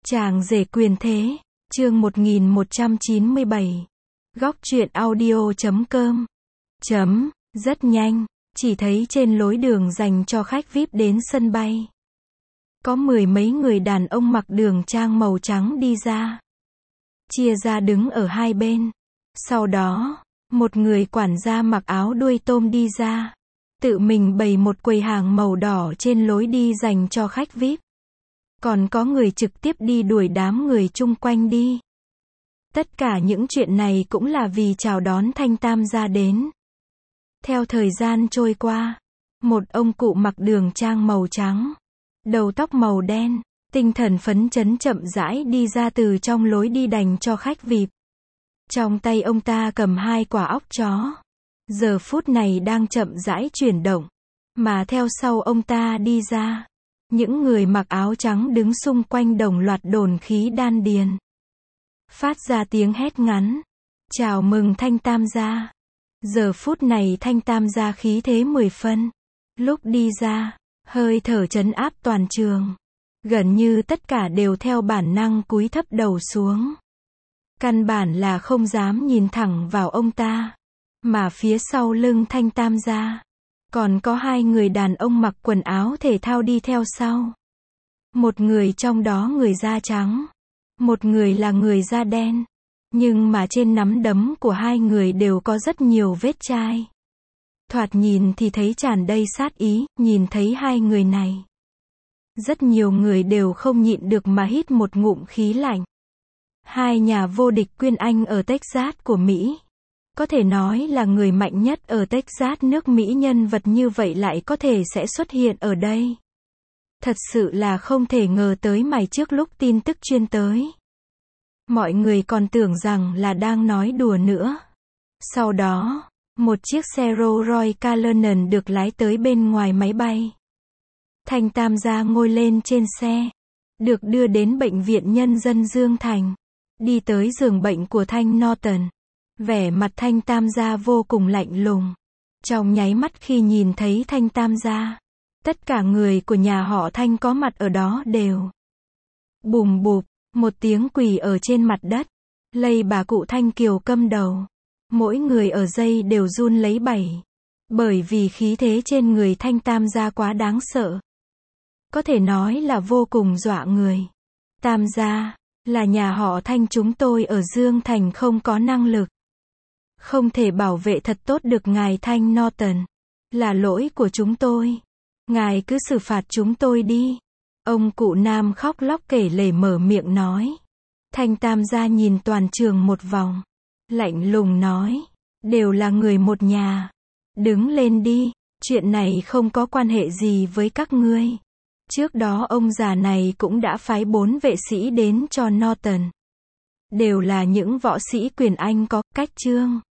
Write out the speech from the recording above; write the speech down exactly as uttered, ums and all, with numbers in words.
Chàng rể quyền thế, chương một nghìn một trăm chín mươi bảy. Góc truyện audio chấm com. Chấm, rất nhanh, chỉ thấy trên lối đường dành cho khách vi ai pi đến sân bay. Có mười mấy người đàn ông mặc đường trang màu trắng đi ra. Chia ra đứng ở hai bên. Sau đó, một người quản gia mặc áo đuôi tôm đi ra. Tự mình bày một quầy hàng màu đỏ trên lối đi dành cho khách vi ai pi. Còn có người trực tiếp đi đuổi đám người chung quanh đi. Tất cả những chuyện này cũng là vì chào đón Thanh Tam gia đến. Theo thời gian trôi qua, một ông cụ mặc đường trang màu trắng, đầu tóc màu đen, tinh thần phấn chấn chậm rãi đi ra từ trong lối đi dành cho khách vi ai pi. Trong tay ông ta cầm hai quả óc chó. Giờ phút này đang chậm rãi chuyển động. Mà theo sau ông ta đi ra, những người mặc áo trắng đứng xung quanh đồng loạt đồn khí đan điền. Phát ra tiếng hét ngắn. Chào mừng Thanh Tam gia. Giờ phút này Thanh Tam gia khí thế mười phân. Lúc đi ra, hơi thở trấn áp toàn trường. Gần như tất cả đều theo bản năng cúi thấp đầu xuống. Căn bản là không dám nhìn thẳng vào ông ta. Mà phía sau lưng Thanh Tam gia, còn có hai người đàn ông mặc quần áo thể thao đi theo sau. Một người trong đó người da trắng, một người là người da đen. Nhưng mà trên nắm đấm của hai người đều có rất nhiều vết chai. Thoạt nhìn thì thấy tràn đầy sát ý, nhìn thấy hai người này. Rất nhiều người đều không nhịn được mà hít một ngụm khí lạnh. Hai nhà vô địch Quyên Anh ở Texas của Mỹ. Có thể nói là người mạnh nhất ở Texas nước Mỹ, nhân vật như vậy lại có thể sẽ xuất hiện ở đây. Thật sự là không thể ngờ tới mày trước lúc tin tức chuyên tới. Mọi người còn tưởng rằng là đang nói đùa nữa. Sau đó, một chiếc xe Rolls Royce Cullinan được lái tới bên ngoài máy bay. Thanh Tam gia ngồi lên trên xe, được đưa đến Bệnh viện Nhân dân Dương Thành. Đi tới giường bệnh của Thanh Norton. Vẻ mặt Thanh Tam gia vô cùng lạnh lùng. Trong nháy mắt khi nhìn thấy Thanh Tam gia, tất cả người của nhà họ Thanh có mặt ở đó đều bùm bụp, một tiếng quỳ ở trên mặt đất, lây bà cụ Thanh Kiều câm đầu. Mỗi người ở dây đều run lấy bẩy. Bởi vì khí thế trên người Thanh Tam gia quá đáng sợ. Có thể nói là vô cùng dọa người. Tam gia, là nhà họ Thanh chúng tôi ở Dương Thành không có năng lực. Không thể bảo vệ thật tốt được ngài Thanh Norton. Là lỗi của chúng tôi. Ngài cứ xử phạt chúng tôi đi. Ông cụ nam khóc lóc kể lể mở miệng nói. Thanh Tam gia nhìn toàn trường một vòng. Lạnh lùng nói. Đều là người một nhà. Đứng lên đi. Chuyện này không có quan hệ gì với các ngươi. Trước đó ông già này cũng đã phái bốn vệ sĩ đến cho Norton. Đều là những võ sĩ quyền Anh có cách trương.